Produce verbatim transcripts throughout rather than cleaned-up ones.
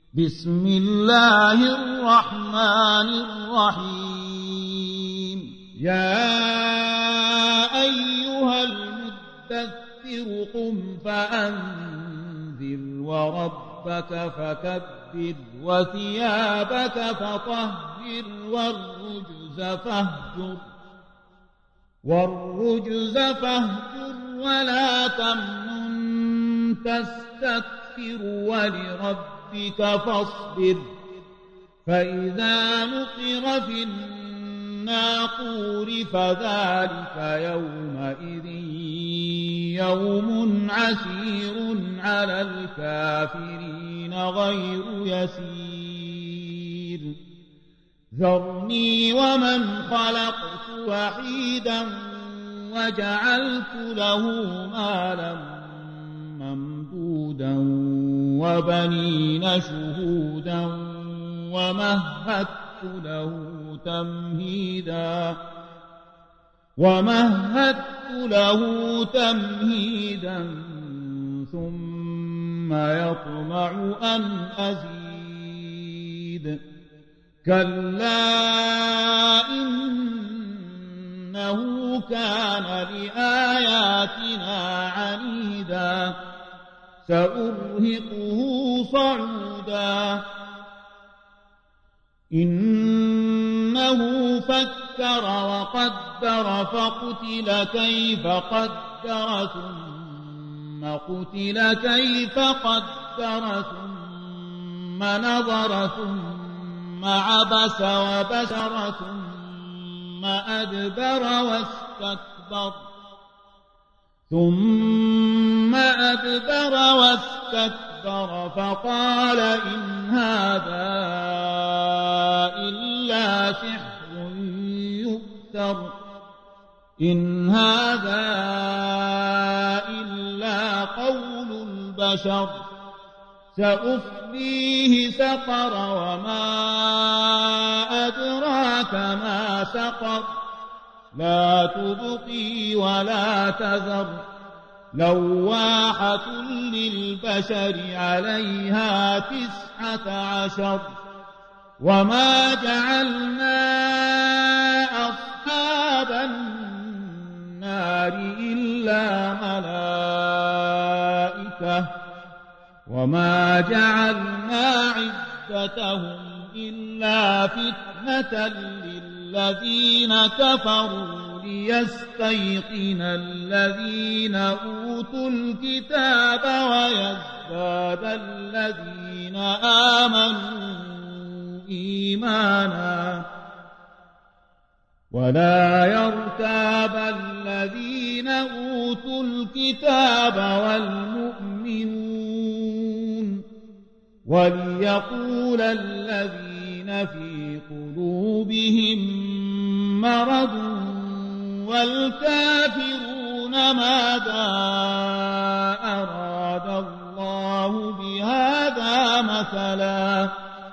بسم الله الرحمن الرحيم يا أيها المدثر قم فأنذر وربك فكبر وثيابك فطهر والرجز فاهجر والرجز فاهجر ولا تمنن تستكثر ولربك فاصبر فإذا نقر في الناقور فذلك يومئذ يوم عسير على الكافرين غير يسير ذرني ومن خلقت وحيدا وجعلت له مالا ممدودا وبنين شهودا ومهدت له تمهيدا ومهدت له تمهيدا ثم يطمع أن أزيد كلا إنه كان لآياتنا عنيدا سأرهقه صعودا إنه فكر وقدر فقتل كيف قدر ثم قتل كيف قدر ثم نظر ثم عبس وبشر ثم أدبر واستكبر ثم أدبر واستكبر فقال إن هذا إلا سحر يؤثر إن هذا إلا قول البشر سأصليه سقر وما أدراك ما سقر لا تبقي ولا تذر لواحة للبشر عليها تسعة عشر وما جعلنا أصحاب النار إلا ملائكة وما جعلنا عدتهم إلا فتنة للذين كفروا ليستيقن الذين أوتوا الكتاب ويزداد الذين آمنوا إيمانا ولا يرتاب الذين أوتوا الكتاب والمؤمنون وليقول الذين في قلوبهم مرض والكافرون ماذا أراد الله بهذا مثلا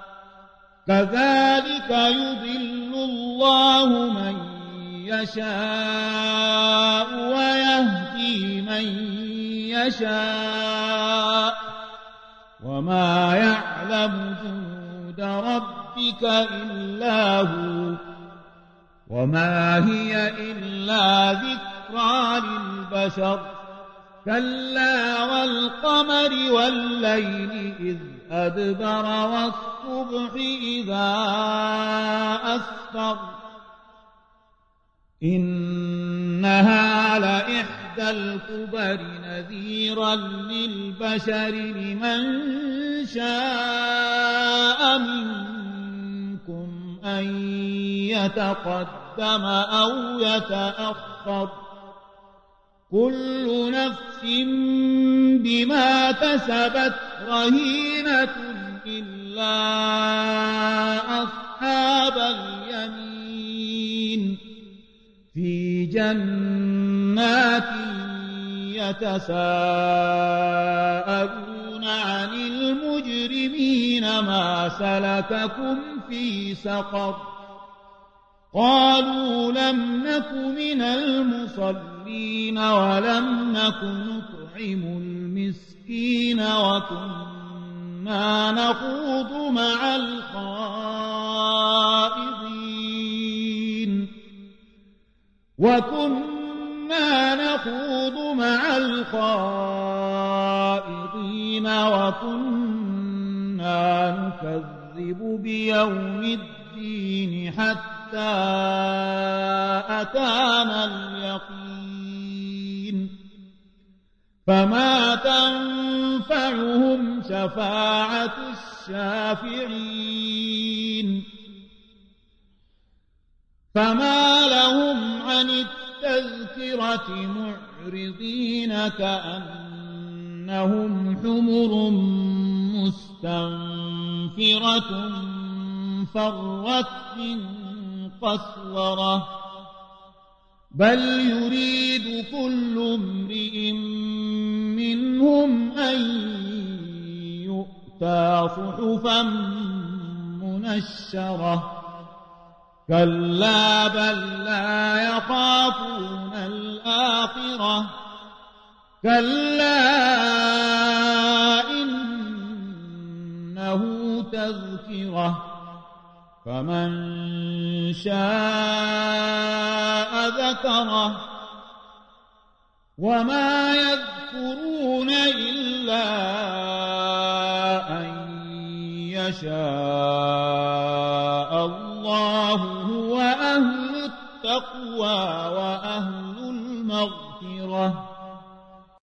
كذلك يضل الله من يشاء ويهدي من يشاء وما يعلم جنود ربك إلا هو وما هي إلا ذكرى للبشر كلا والقمر والليل إذ أدبر والصبح إذا أسفر إنها لإحدى الكبر نذيرا للبشر لمن شاء منكم أن يتقدم أو يتأخر كل نفس بما كسبت رهينة إلا أصحاب اليمين في جنات يتساءلون عن المجرمين ما سلككم في سقر قالوا لم نك من المصلين ولم نك نطعم المسكين وكنا وكنا نخوض مع الخائضين وكنا نخوض مع الخائضين وكنا نكذب بيوم الدين حتى أتانا اليقين فما تنفعهم شفاعة الشافعين فما لهم عن التذكرة معرضين كأنهم حمر مستنفرة فرت من قسورة بل يريد كل امرئ منهم أن يؤتى صحفا منشرة كلا بل لا يخافون الآخرة كلا إنه تذكرة فمن شاء ذكره وما يذكرون إلا أن يشاء الله هو أهل التقوى وأهل